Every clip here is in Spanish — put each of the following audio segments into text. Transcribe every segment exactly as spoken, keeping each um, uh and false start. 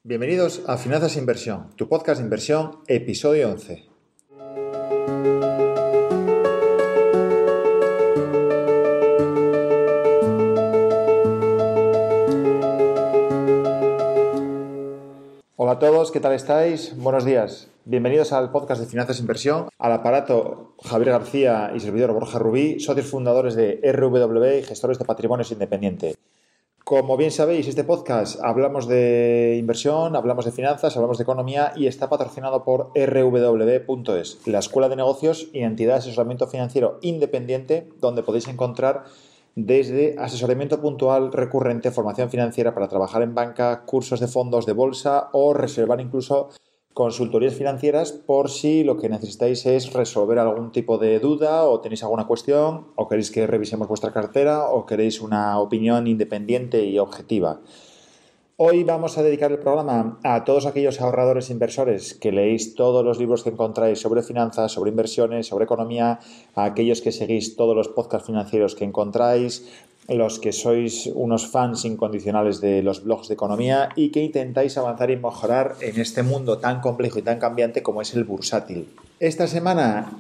Bienvenidos a Finanzas e Inversión, tu podcast de inversión, episodio once. Hola a todos, ¿qué tal estáis? Buenos días. Bienvenidos al podcast de Finanzas e Inversión. Al aparato Javier García y servidor Borja Rubí, socios fundadores de R W B y gestores de patrimonios independiente. Como bien sabéis, este podcast hablamos de inversión, hablamos de finanzas, hablamos de economía y está patrocinado por R W B punto es, la escuela de negocios y entidad de asesoramiento financiero independiente, donde podéis encontrar desde asesoramiento puntual, recurrente, formación financiera para trabajar en banca, cursos de fondos de bolsa o reservar incluso consultorías financieras por si lo que necesitáis es resolver algún tipo de duda o tenéis alguna cuestión o queréis que revisemos vuestra cartera o queréis una opinión independiente y objetiva. Hoy vamos a dedicar el programa a todos aquellos ahorradores e inversores que leéis todos los libros que encontráis sobre finanzas, sobre inversiones, sobre economía, a aquellos que seguís todos los podcasts financieros que encontráis, los que sois unos fans incondicionales de los blogs de economía y que intentáis avanzar y mejorar en este mundo tan complejo y tan cambiante como es el bursátil. Esta semana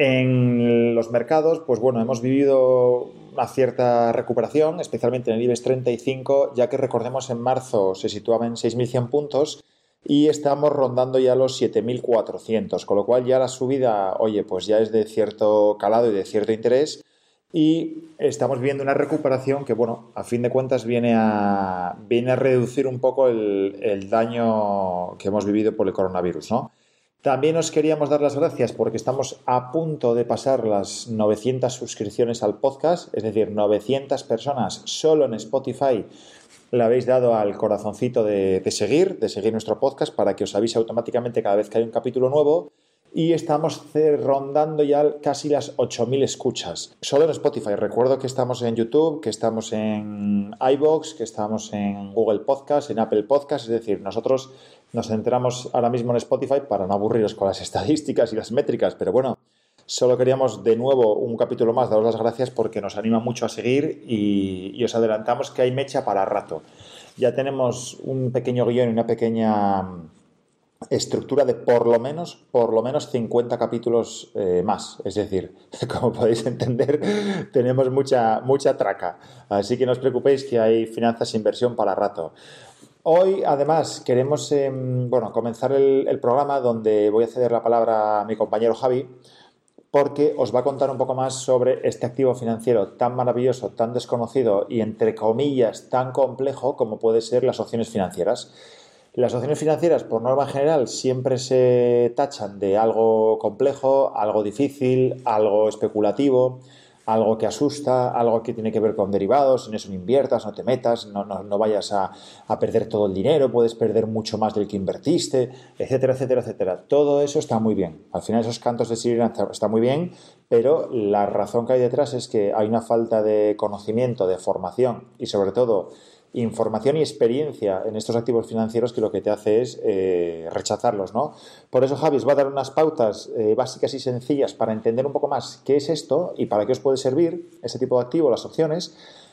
en los mercados, pues bueno, hemos vivido una cierta recuperación, especialmente en el IBEX treinta y cinco, ya que recordemos en marzo se situaba en seis mil cien puntos y estamos rondando ya los siete mil cuatrocientos, con lo cual ya la subida, oye, pues ya es de cierto calado y de cierto interés. Y estamos viendo una recuperación que, bueno, a fin de cuentas viene a, viene a reducir un poco el, el daño que hemos vivido por el coronavirus, ¿no? También os queríamos dar las gracias porque estamos a punto de pasar las novecientas suscripciones al podcast, es decir, novecientas personas solo en Spotify le habéis dado al corazoncito de, de seguir, de seguir nuestro podcast para que os avise automáticamente cada vez que hay un capítulo nuevo. Y estamos rondando ya casi las ocho mil escuchas. Solo en Spotify. Recuerdo que estamos en YouTube, que estamos en iVoox, que estamos en Google Podcast, en Apple Podcast. Es decir, nosotros nos centramos ahora mismo en Spotify para no aburriros con las estadísticas y las métricas. Pero bueno, solo queríamos de nuevo un capítulo más daros las gracias porque nos anima mucho a seguir y, y os adelantamos que hay mecha para rato. Ya tenemos un pequeño guión y una pequeña estructura de por lo menos, por lo menos cincuenta capítulos eh, más. Es decir, como podéis entender, tenemos mucha, mucha traca. Así que no os preocupéis que hay finanzas e inversión para rato. Hoy, además, queremos eh, bueno, comenzar el, el programa donde voy a ceder la palabra a mi compañero Javi, porque os va a contar un poco más sobre este activo financiero tan maravilloso, tan desconocido y, entre comillas, tan complejo como puede ser las opciones financieras. Las opciones financieras, por norma general, siempre se tachan de algo complejo, algo difícil, algo especulativo, algo que asusta, algo que tiene que ver con derivados. En eso no inviertas, no te metas, no, no, no vayas a, a perder todo el dinero, puedes perder mucho más del que invertiste, etcétera, etcétera, etcétera. Todo eso está muy bien. Al final esos cantos de sirena están muy bien, pero la razón que hay detrás es que hay una falta de conocimiento, de formación y sobre todo información y experiencia en estos activos financieros que lo que te hace es eh, rechazarlos, ¿no? Por eso Javi os va a dar unas pautas eh, básicas y sencillas para entender un poco más qué es esto y para qué os puede servir ese tipo de activo, las opciones.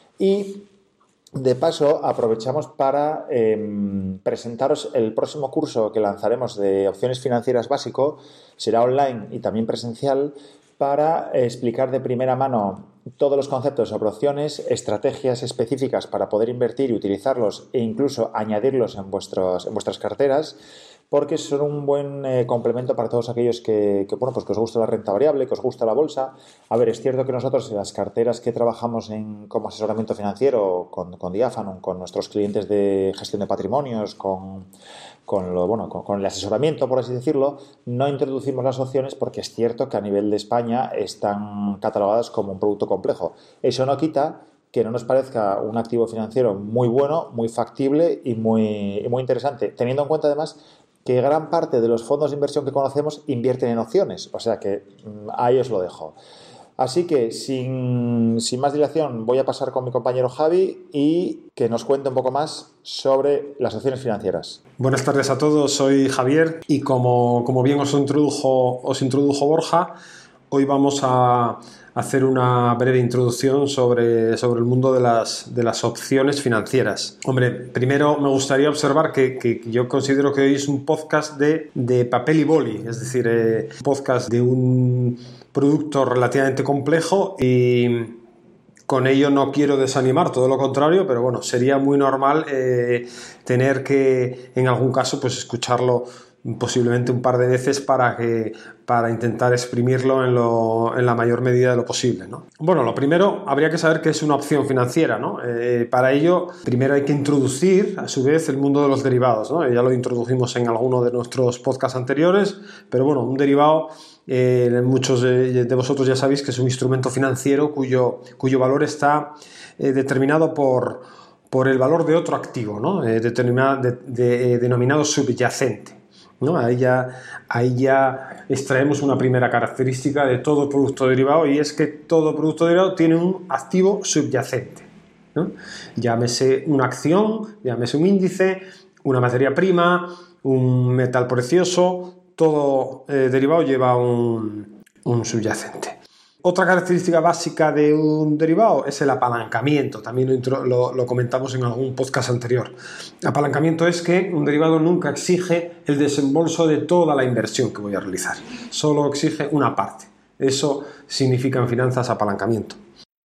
Y de paso aprovechamos para eh, presentaros el próximo curso que lanzaremos de opciones financieras básico. Será online y también presencial para explicar de primera mano todos los conceptos sobre opciones, estrategias específicas para poder invertir y utilizarlos e incluso añadirlos en, vuestros, en vuestras carteras, porque son un buen eh, complemento para todos aquellos que, que, bueno, pues que os gusta la renta variable, que os gusta la bolsa. A ver, es cierto que nosotros en las carteras que trabajamos en, como asesoramiento financiero con, con Diafanon, con nuestros clientes de gestión de patrimonios, con, con, lo, bueno, con, con el asesoramiento, por así decirlo, no introducimos las opciones porque es cierto que a nivel de España están catalogadas como un producto complejo. Eso no quita que no nos parezca un activo financiero muy bueno, muy factible y muy, y muy interesante, teniendo en cuenta además que gran parte de los fondos de inversión que conocemos invierten en opciones, o sea que ahí os lo dejo. Así que sin, sin más dilación voy a pasar con mi compañero Javi y que nos cuente un poco más sobre las opciones financieras. Buenas tardes a todos, soy Javier y como, como bien os introdujo, os introdujo Borja, hoy vamos a, hacer una breve introducción sobre, sobre el mundo de las, de las opciones financieras. Hombre, primero me gustaría observar que, que yo considero que hoy es un podcast de, de papel y boli, es decir, eh, un podcast de un producto relativamente complejo y con ello no quiero desanimar, todo lo contrario, pero bueno, sería muy normal eh, tener que en algún caso pues escucharlo posiblemente un par de veces para, que, para intentar exprimirlo en, lo, en la mayor medida de lo posible, ¿no? Bueno, lo primero, habría que saber qué es una opción financiera, ¿no? Eh, para ello, primero hay que introducir, a su vez, el mundo de los derivados, ¿no? Ya lo introdujimos en alguno de nuestros podcasts anteriores, pero bueno, un derivado, eh, muchos de, de vosotros ya sabéis que es un instrumento financiero cuyo, cuyo valor está eh, determinado por, por el valor de otro activo, ¿no? Eh, determinado, de, de, eh, denominado subyacente, ¿no? Ahí ya, ahí ya extraemos una primera característica de todo producto derivado, y es que todo producto derivado tiene un activo subyacente, ¿no? Llámese una acción, llámese un índice, una materia prima, un metal precioso, todo eh, derivado lleva un, un subyacente. Otra característica básica de un derivado es el apalancamiento, también lo, intro, lo, lo comentamos en algún podcast anterior. Apalancamiento es que un derivado nunca exige el desembolso de toda la inversión que voy a realizar, solo exige una parte. Eso significa en finanzas apalancamiento.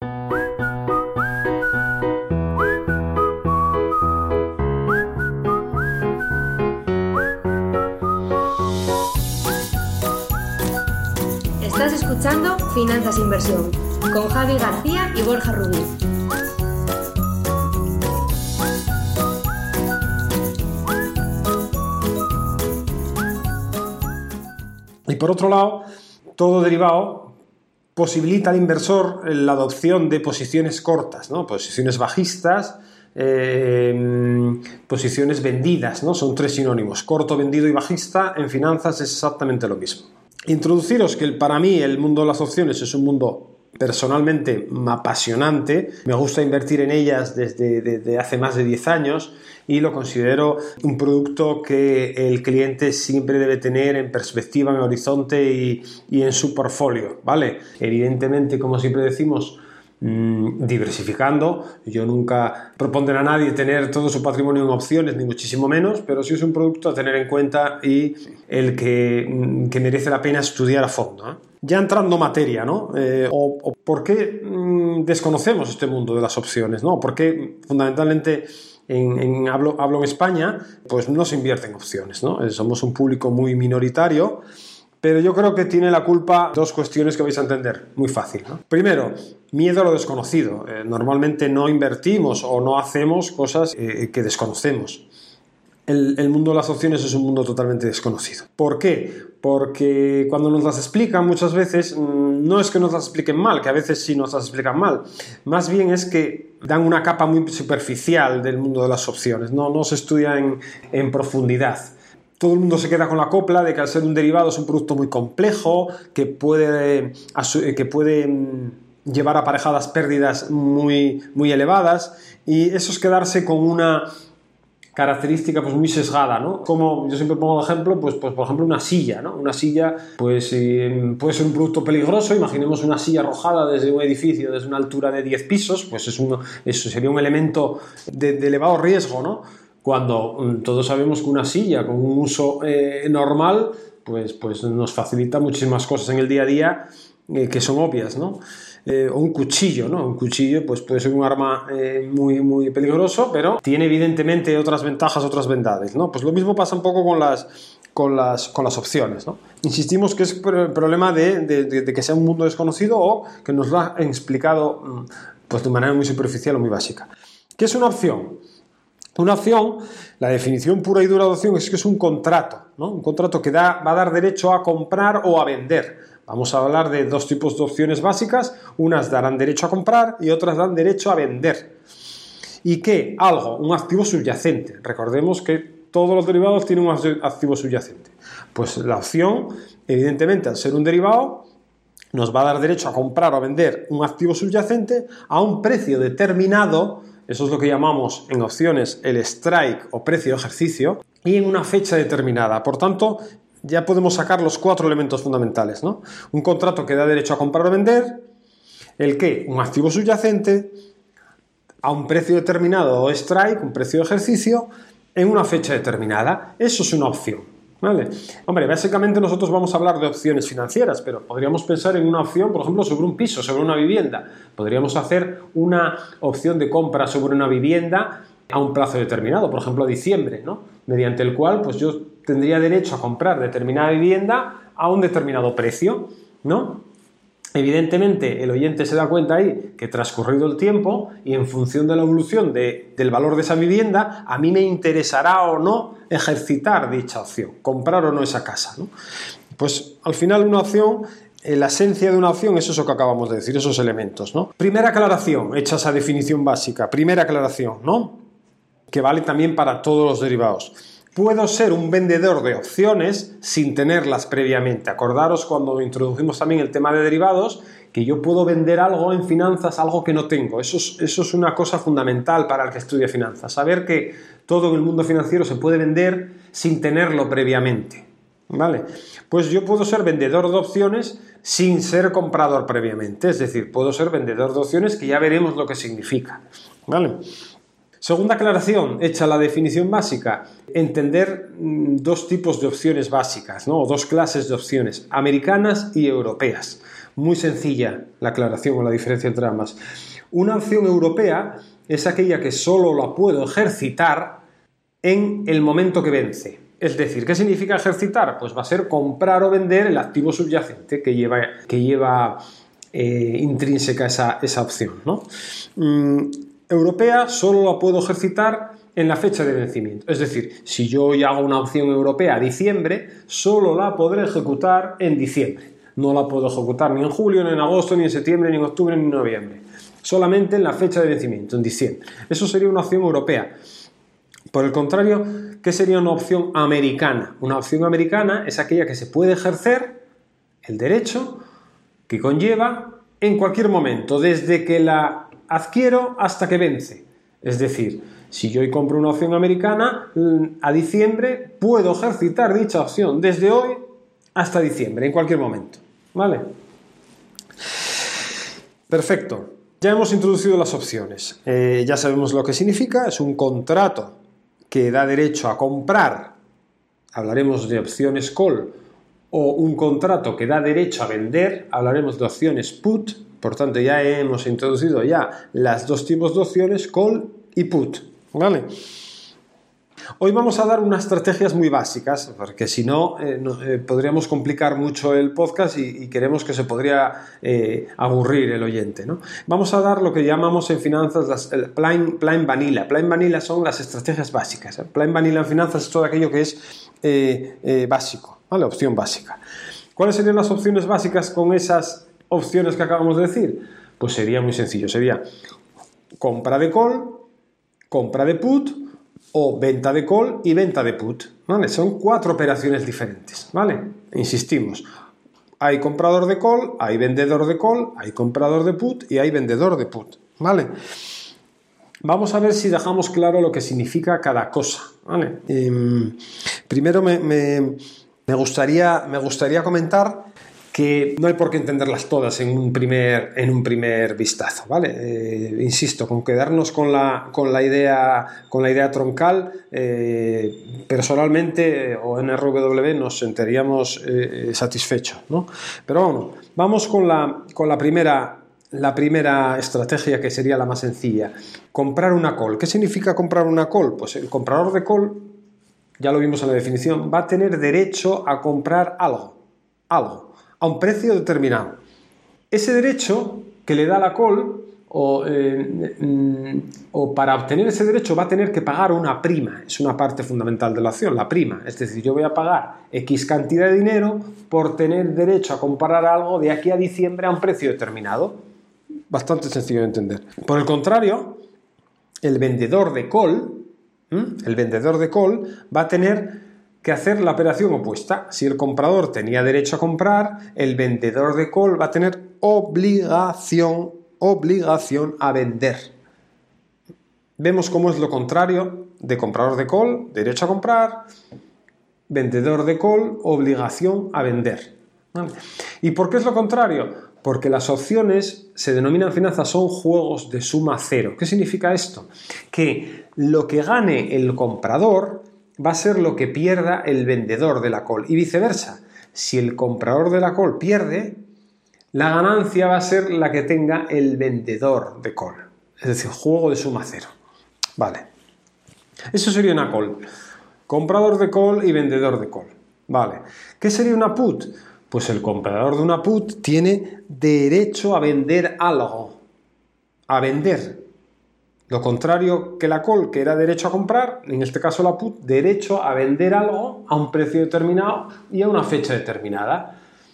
Estás escuchando Finanzas e Inversión con Javi García y Borja Rubí. Y por otro lado, todo derivado posibilita al inversor la adopción de posiciones cortas, ¿no? Posiciones bajistas, eh, posiciones vendidas, ¿no? Son tres sinónimos. Corto, vendido y bajista en finanzas es exactamente lo mismo. Introduciros que para mí el mundo de las opciones es un mundo personalmente apasionante. Me gusta invertir en ellas desde, desde hace más de diez años y lo considero un producto que el cliente siempre debe tener en perspectiva, en horizonte y, y en su portfolio, ¿vale? Evidentemente, como siempre decimos, mmm, diversificando. Yo nunca propondré a nadie tener todo su patrimonio en opciones, ni muchísimo menos, pero sí es un producto a tener en cuenta y el que, que merece la pena estudiar a fondo, ¿eh? Ya entrando en materia, ¿no? Eh, o, o ¿por qué mmm, desconocemos este mundo de las opciones, ¿no? ¿Por qué fundamentalmente en, en, hablo, hablo en España, pues no se invierte en opciones, ¿no? Eh, somos un público muy minoritario, pero yo creo que tiene la culpa dos cuestiones que vais a entender muy fácil, ¿no? Primero, miedo a lo desconocido. Eh, normalmente no invertimos o no hacemos cosas eh, que desconocemos. El, el mundo de las opciones es un mundo totalmente desconocido. ¿Por qué? Porque cuando nos las explican muchas veces, no es que nos las expliquen mal, que a veces sí nos las explican mal, más bien es que dan una capa muy superficial del mundo de las opciones, no, no se estudia en, en profundidad. Todo el mundo se queda con la copla de que al ser un derivado es un producto muy complejo, que puede, que puede llevar aparejadas pérdidas muy, muy elevadas, y eso es quedarse con una característica pues muy sesgada, ¿no? Como yo siempre pongo de ejemplo, pues, pues por ejemplo una silla, ¿no? Una silla pues eh, puede ser un producto peligroso. Imaginemos una silla arrojada desde un edificio desde una altura de diez pisos, pues es un, eso sería un elemento de, de elevado riesgo, ¿no? Cuando um, todos sabemos que una silla con un uso eh, normal pues, pues nos facilita muchísimas cosas en el día a día eh, que son obvias, ¿no? Eh, o un cuchillo, ¿no? Un cuchillo pues puede ser un arma eh, muy, muy peligroso, pero tiene evidentemente otras ventajas, otras bondades, ¿no? Pues lo mismo pasa un poco con las, con las, con las opciones, ¿no? Insistimos que es el problema de, de, de, de que sea un mundo desconocido o que nos lo han explicado pues, de manera muy superficial o muy básica. ¿Qué es una opción? Una opción, la definición pura y dura de opción es que es un contrato, ¿no? Un contrato que da, va a dar derecho a comprar o a vender. Vamos a hablar de dos tipos de opciones básicas, unas darán derecho a comprar y otras dan derecho a vender. ¿Y qué? Algo, un activo subyacente. Recordemos que todos los derivados tienen un activo subyacente. Pues la opción, evidentemente, al ser un derivado, nos va a dar derecho a comprar o a vender un activo subyacente a un precio determinado. Eso es lo que llamamos en opciones el strike o precio de ejercicio, y en una fecha determinada. Por tanto, ya podemos sacar los cuatro elementos fundamentales, ¿no? Un contrato que da derecho a comprar o vender, ¿El qué? Un activo subyacente a un precio determinado o strike, un precio de ejercicio, en una fecha determinada. Eso es una opción, ¿vale? Hombre, básicamente nosotros vamos a hablar de opciones financieras, pero podríamos pensar en una opción, por ejemplo, sobre un piso, sobre una vivienda. Podríamos hacer una opción de compra sobre una vivienda a un plazo determinado, por ejemplo, a diciembre, ¿no? Mediante el cual pues yo tendría derecho a comprar determinada vivienda a un determinado precio, ¿no? Evidentemente, el oyente se da cuenta ahí que transcurrido el tiempo y en función de la evolución de, del valor de esa vivienda, a mí me interesará o no ejercitar dicha opción, comprar o no esa casa, ¿no? Pues al final una opción, eh, la esencia de una opción es eso que acabamos de decir, esos elementos, ¿no? Primera aclaración, hecha esa definición básica, primera aclaración, ¿no? Que vale también para todos los derivados. Puedo ser un vendedor de opciones sin tenerlas previamente. Acordaros cuando introdujimos también el tema de derivados, que yo puedo vender algo en finanzas, algo que no tengo. Eso es, eso es una cosa fundamental para el que estudia finanzas. Saber que todo en el mundo financiero se puede vender sin tenerlo previamente, ¿vale? Pues yo puedo ser vendedor de opciones sin ser comprador previamente. Es decir, puedo ser vendedor de opciones, que ya veremos lo que significa, ¿vale? Segunda aclaración, hecha la definición básica, entender mmm, dos tipos de opciones básicas, ¿no? O dos clases de opciones, americanas y europeas. Muy sencilla la aclaración o la diferencia entre ambas. Una opción europea es aquella que solo la puedo ejercitar en el momento que vence. Es decir, ¿qué significa ejercitar? Pues va a ser comprar o vender el activo subyacente que lleva, que lleva eh, intrínseca esa, esa opción, ¿no? Mm, Europea solo la puedo ejercitar en la fecha de vencimiento. Es decir, si yo hoy hago una opción europea a diciembre, solo la podré ejecutar en diciembre. No la puedo ejecutar ni en julio, ni en agosto, ni en septiembre, ni en octubre, ni en noviembre. Solamente en la fecha de vencimiento, en diciembre. Eso sería una opción europea. Por el contrario, ¿qué sería una opción americana? Una opción americana es aquella que se puede ejercer el derecho que conlleva en cualquier momento, desde que la adquiero hasta que vence. Es decir, si yo hoy compro una opción americana, a diciembre puedo ejercitar dicha opción desde hoy hasta diciembre, en cualquier momento, ¿vale? Perfecto. Ya hemos introducido las opciones. Eh, ya sabemos lo que significa. Es un contrato que da derecho a comprar. Hablaremos de opciones call. O un contrato que da derecho a vender. Hablaremos de opciones put. Por tanto, ya hemos introducido ya las dos tipos de opciones, call y put, ¿vale? Hoy vamos a dar unas estrategias muy básicas, porque si no, eh, no eh, podríamos complicar mucho el podcast y, y queremos que se podría eh, aburrir el oyente, ¿no? Vamos a dar lo que llamamos en finanzas las, el plain, plain vanilla. Plain vanilla son las estrategias básicas. ¿eh? Plain vanilla en finanzas es todo aquello que es eh, eh, básico, ¿vale? Opción básica. ¿Cuáles serían las opciones básicas con esas opciones que acabamos de decir? Pues sería muy sencillo, sería compra de call, compra de put o venta de call y venta de put, ¿vale? Son cuatro operaciones diferentes, ¿vale? Insistimos, hay comprador de call, hay vendedor de call, hay comprador de put y hay vendedor de put, ¿vale? Vamos a ver si dejamos claro lo que significa cada cosa, ¿vale? Eh, primero me, me, me, gustaría, me gustaría comentar que no hay por qué entenderlas todas en un primer, en un primer vistazo, ¿vale? Eh, insisto, con quedarnos con la, con la, idea, con la idea troncal, eh, personalmente o en R W nos sentiríamos eh, satisfechos, ¿no? Pero bueno, vamos con la, con la primera, la primera estrategia, que sería la más sencilla. Comprar una call. ¿Qué significa comprar una call? Pues el comprador de call, ya lo vimos en la definición, va a tener derecho a comprar algo, algo. a un precio determinado. Ese derecho que le da la call, o, eh, o para obtener ese derecho va a tener que pagar una prima. Es una parte fundamental de la opción, la prima. Es decir, yo voy a pagar X cantidad de dinero por tener derecho a comprar algo de aquí a diciembre a un precio determinado. Bastante sencillo de entender. Por el contrario, el vendedor de call, ¿m? el vendedor de call va a tener que hacer la operación opuesta. Si el comprador tenía derecho a comprar, el vendedor de call va a tener obligación, obligación a vender. Vemos cómo es lo contrario de comprador de call, derecho a comprar, vendedor de call, obligación a vender. ¿Vale? ¿Y por qué es lo contrario? Porque las opciones se denominan finanzas, son juegos de suma cero. ¿Qué significa esto? Que lo que gane el comprador va a ser lo que pierda el vendedor de la call y viceversa. Si el comprador de la call pierde, la ganancia va a ser la que tenga el vendedor de call. Es decir, juego de suma cero. Vale. Eso sería una call. Comprador de call y vendedor de call. Vale. ¿Qué sería una put? Pues el comprador de una put tiene derecho a vender algo. A vender. Lo contrario que la call, que era derecho a comprar, en este caso la put, derecho a vender algo a un precio determinado y a una fecha determinada.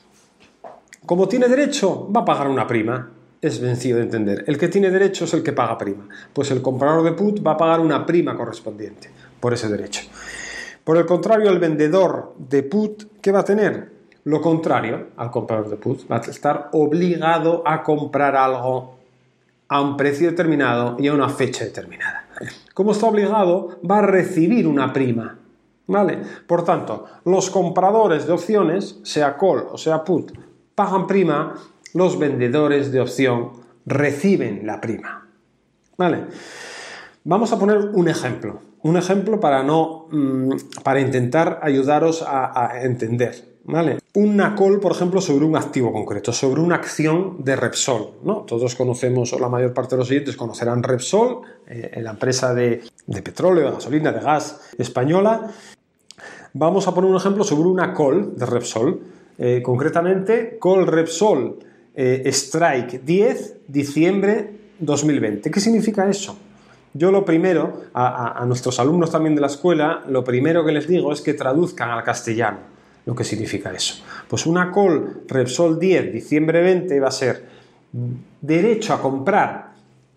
Como tiene derecho, va a pagar una prima. Es sencillo de entender. El que tiene derecho es el que paga prima. Pues el comprador de put va a pagar una prima correspondiente por ese derecho. Por el contrario, el vendedor de put, ¿qué va a tener? Lo contrario al comprador de put. Va a estar obligado a comprar algo a un precio determinado y a una fecha determinada. Como está obligado, va a recibir una prima. ¿Vale? Por tanto, los compradores de opciones, sea call o sea put, pagan prima, los vendedores de opción reciben la prima. ¿Vale? Vamos a poner un ejemplo. Un ejemplo para, no, mmm, para intentar ayudaros a, a entender. ¿Vale? Una call, por ejemplo, sobre un activo concreto, sobre una acción de Repsol, ¿no? Todos conocemos, o la mayor parte de los oyentes conocerán Repsol, eh, la empresa de, de petróleo, de gasolina, de gas española. Vamos a poner un ejemplo sobre una call de Repsol, eh, concretamente call Repsol eh, Strike diez, diciembre dos mil veinte. ¿Qué significa eso? Yo lo primero, a, a, a nuestros alumnos también de la escuela, lo primero que les digo es que traduzcan al castellano lo que significa eso. Pues una call Repsol diez, diciembre veinte va a ser derecho a comprar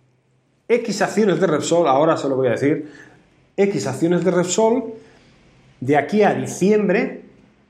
X acciones de Repsol, ahora se lo voy a decir, X acciones de Repsol de aquí a diciembre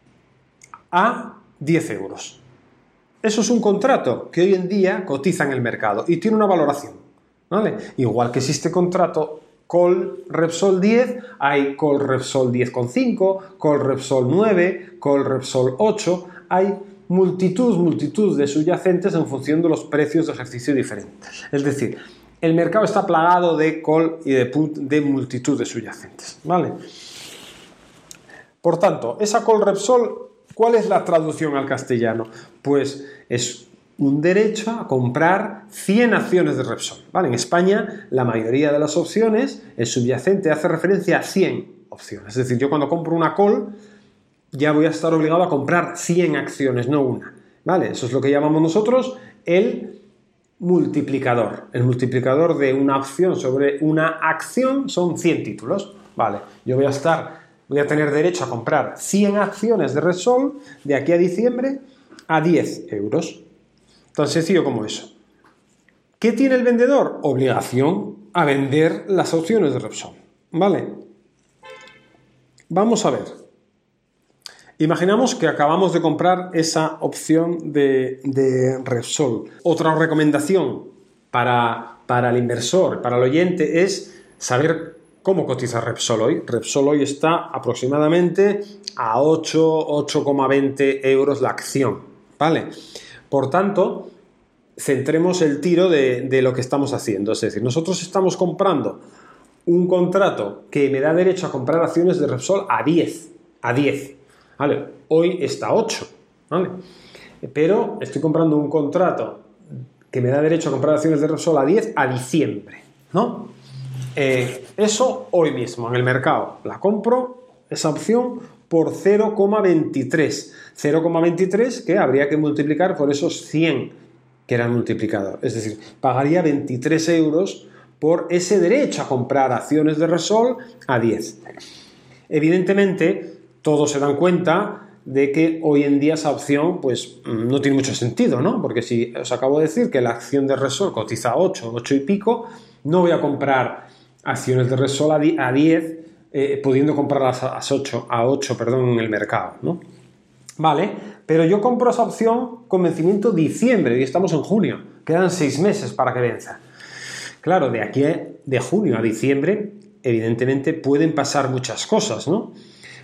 a diez euros. Eso es un contrato que hoy en día cotiza en el mercado y tiene una valoración, ¿vale? Igual que existe contrato call Repsol diez, hay call Repsol diez coma cinco, call Repsol nueve, call Repsol ocho, hay multitud, multitud de subyacentes en función de los precios de ejercicio diferentes. Es decir, el mercado está plagado de call y de put de multitud de subyacentes, ¿vale? Por tanto, esa call Repsol, ¿cuál es la traducción al castellano? Pues es un derecho a comprar cien acciones de Repsol, ¿vale? En España, la mayoría de las opciones, el subyacente hace referencia a cien opciones. Es decir, yo cuando compro una call, ya voy a estar obligado a comprar cien acciones, no una, ¿vale? Eso es lo que llamamos nosotros el multiplicador. El multiplicador de una opción sobre una acción son cien títulos, ¿vale? Yo voy a estar, voy a tener derecho a comprar cien acciones de Repsol de aquí a diciembre a diez euros. Tan sencillo como eso. ¿Qué tiene el vendedor? Obligación a vender las opciones de Repsol, ¿vale? Vamos a ver. Imaginamos que acabamos de comprar esa opción de, de Repsol. Otra recomendación para, para el inversor, para el oyente, es saber cómo cotiza Repsol hoy. Repsol hoy está aproximadamente a ocho, ocho coma veinte euros la acción, ¿vale? Por tanto, centremos el tiro de, de lo que estamos haciendo. Es decir, nosotros estamos comprando un contrato que me da derecho a comprar acciones de Repsol a diez. A diez. ¿Vale? Hoy está a ocho. ¿Vale? Pero estoy comprando un contrato que me da derecho a comprar acciones de Repsol a diez a diciembre, ¿no? Eh, eso hoy mismo en el mercado. La compro, esa opción, por cero coma veintitrés. cero coma veintitrés que habría que multiplicar por esos cien que era el multiplicador. Es decir, pagaría veintitrés euros por ese derecho a comprar acciones de Repsol a diez. Evidentemente, todos se dan cuenta de que hoy en día esa opción pues no tiene mucho sentido, ¿no? Porque si os acabo de decir que la acción de Repsol cotiza a ocho, ocho y pico, no voy a comprar acciones de Repsol a diez, eh, pudiendo comprarlas a ocho, a ocho, perdón, en el mercado, ¿no? Vale, pero yo compro esa opción con vencimiento diciembre y estamos en junio, quedan seis meses para que venza. Claro, de aquí de junio a diciembre, evidentemente pueden pasar muchas cosas, ¿no?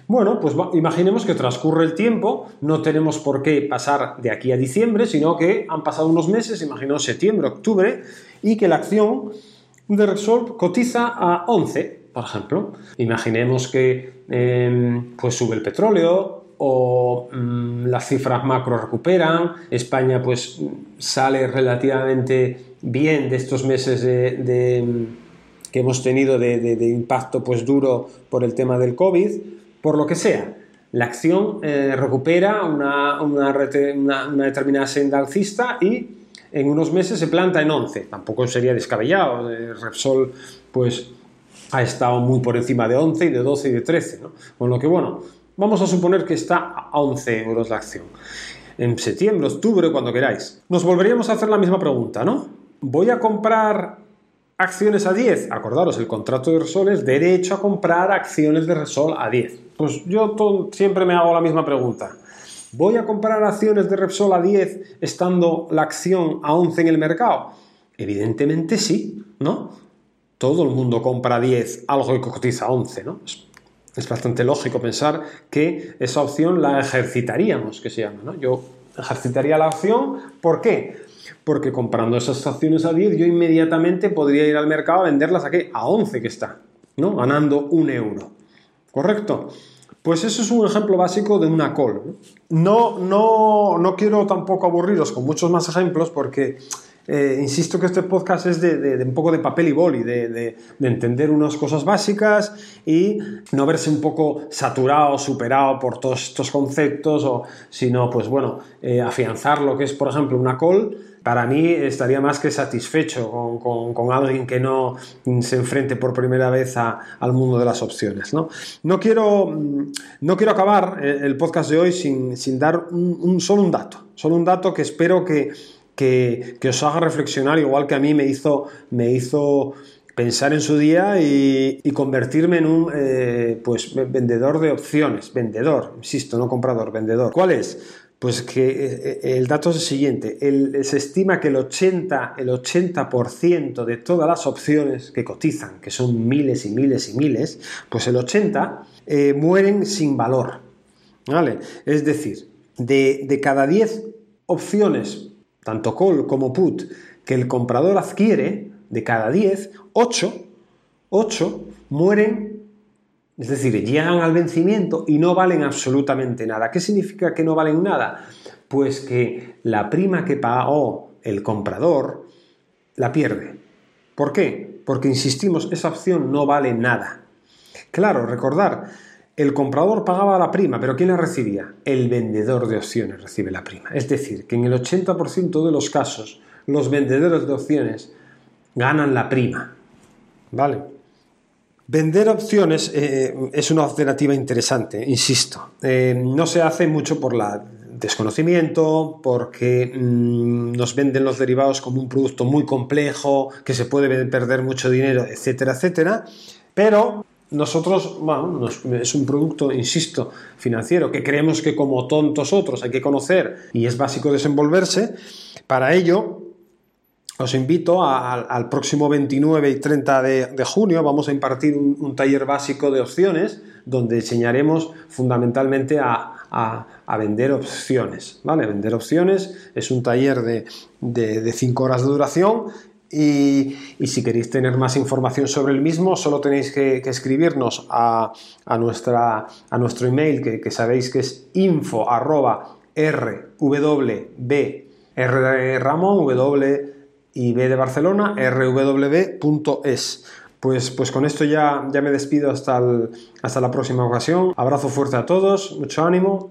Bueno, pues va, imaginemos que transcurre el tiempo, no tenemos por qué pasar de aquí a diciembre, sino que han pasado unos meses, imaginemos septiembre, octubre, y que la acción de Repsol cotiza a once, por ejemplo. Imaginemos que eh, pues sube el petróleo o mmm, las cifras macro recuperan, España pues sale relativamente bien de estos meses de, de, que hemos tenido de, de, de impacto pues duro por el tema del COVID. Por lo que sea, la acción eh, recupera una, una, una, una determinada senda alcista y en unos meses se planta en once. Tampoco sería descabellado. Repsol pues, ha estado muy por encima de once, y de doce y de trece, ¿no? Con lo que, bueno, vamos a suponer que está a once euros la acción. En septiembre, octubre, cuando queráis. Nos volveríamos a hacer la misma pregunta, ¿no? ¿Voy a comprar acciones a diez? Acordaros, el contrato de Repsol es derecho a comprar acciones de Repsol a diez. Pues yo todo, siempre me hago la misma pregunta. ¿Voy a comprar acciones de Repsol a diez estando la acción a once en el mercado? Evidentemente sí, ¿no? Todo el mundo compra a diez algo que cotiza a once, ¿no? Es, es bastante lógico pensar que esa opción la ejercitaríamos, que se llama, ¿no? Yo ejercitaría la opción, ¿por qué? Porque comprando esas acciones a diez yo inmediatamente podría ir al mercado a venderlas a ¿qué? A once que está, ¿no? Ganando un euro. ¿Correcto? Pues eso es un ejemplo básico de una call. No, no, no quiero tampoco aburriros con muchos más ejemplos porque eh, insisto que este podcast es de, de, de un poco de papel y boli, de, de, de entender unas cosas básicas y no verse un poco saturado, superado por todos estos conceptos, o sino, pues bueno, eh, afianzar lo que es, por ejemplo, una call. Para mí estaría más que satisfecho con, con, con alguien que no se enfrente por primera vez a, al mundo de las opciones, ¿no? No quiero, no quiero acabar el podcast de hoy sin, sin dar un, un, solo un dato, solo un dato que espero que, que, que os haga reflexionar, igual que a mí me hizo, me hizo pensar en su día y, y convertirme en un eh, pues, vendedor de opciones, vendedor, insisto, no comprador, vendedor. ¿Cuál es? Pues que el dato es el siguiente, el, se estima que el ochenta, el ochenta por ciento de todas las opciones que cotizan, que son miles y miles y miles, pues el ochenta por ciento eh, mueren sin valor, ¿vale? Es decir, de, de cada diez opciones, tanto call como put, que el comprador adquiere, de cada diez, ocho, ocho mueren. Es decir, llegan al vencimiento y no valen absolutamente nada. ¿Qué significa que no valen nada? Pues que la prima que pagó el comprador la pierde. ¿Por qué? Porque, insistimos, esa opción no vale nada. Claro, recordar, el comprador pagaba la prima, pero ¿quién la recibía? El vendedor de opciones recibe la prima. Es decir, que en el ochenta por ciento de los casos, los vendedores de opciones ganan la prima. ¿Vale? Vender opciones eh, es una alternativa interesante, insisto. Eh, no se hace mucho por la desconocimiento, porque mmm, nos venden los derivados como un producto muy complejo, que se puede perder mucho dinero, etcétera, etcétera. Pero nosotros, bueno, nos, es un producto, insisto, financiero, que creemos que como tontos otros hay que conocer y es básico desenvolverse. Para ello, os invito a, a, al próximo veintinueve y treinta de, de junio. Vamos a impartir un, un taller básico de opciones donde enseñaremos fundamentalmente a, a, a vender opciones, ¿vale? Vender opciones es un taller de, de, de cinco horas de duración y, y si queréis tener más información sobre el mismo solo tenéis que, que escribirnos a, a, nuestra, a nuestro email que, que sabéis que es info arroba r w b r de Ramón, w y B de Barcelona, r w b punto es. Pues, pues con esto ya, ya me despido hasta, el, hasta la próxima ocasión. Abrazo fuerte a todos, mucho ánimo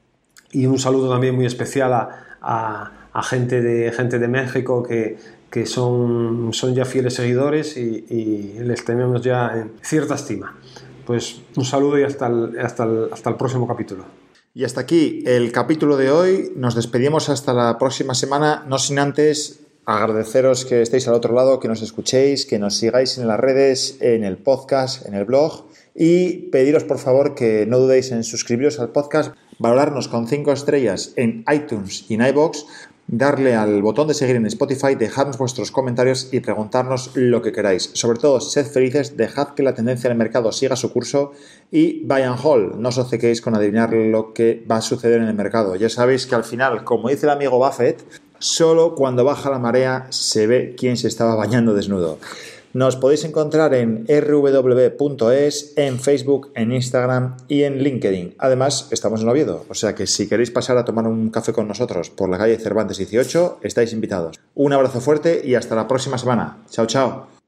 y un saludo también muy especial a, a, a gente, de, gente de México que, que son, son ya fieles seguidores y, y les tenemos ya en cierta estima. Pues un saludo y hasta el, hasta el, hasta el próximo capítulo. Y hasta aquí el capítulo de hoy. Nos despedimos hasta la próxima semana, no sin antes agradeceros que estéis al otro lado, que nos escuchéis, que nos sigáis en las redes, en el podcast, en el blog y pediros por favor que no dudéis en suscribiros al podcast, valorarnos con cinco estrellas en iTunes y en iVoox darle al botón de seguir en Spotify, dejadnos vuestros comentarios y preguntarnos lo que queráis. Sobre todo, sed felices, dejad que la tendencia del mercado siga su curso y buy and hold. No os obcequéis con adivinar lo que va a suceder en el mercado. Ya sabéis que al final, como dice el amigo Buffett, solo cuando baja la marea se ve quién se estaba bañando desnudo. Nos podéis encontrar en erre ve doble ve punto es, en Facebook, en Instagram y en LinkedIn. Además, estamos en Oviedo, o sea que si queréis pasar a tomar un café con nosotros por la calle Cervantes dieciocho, estáis invitados. Un abrazo fuerte y hasta la próxima semana. Chao, chao.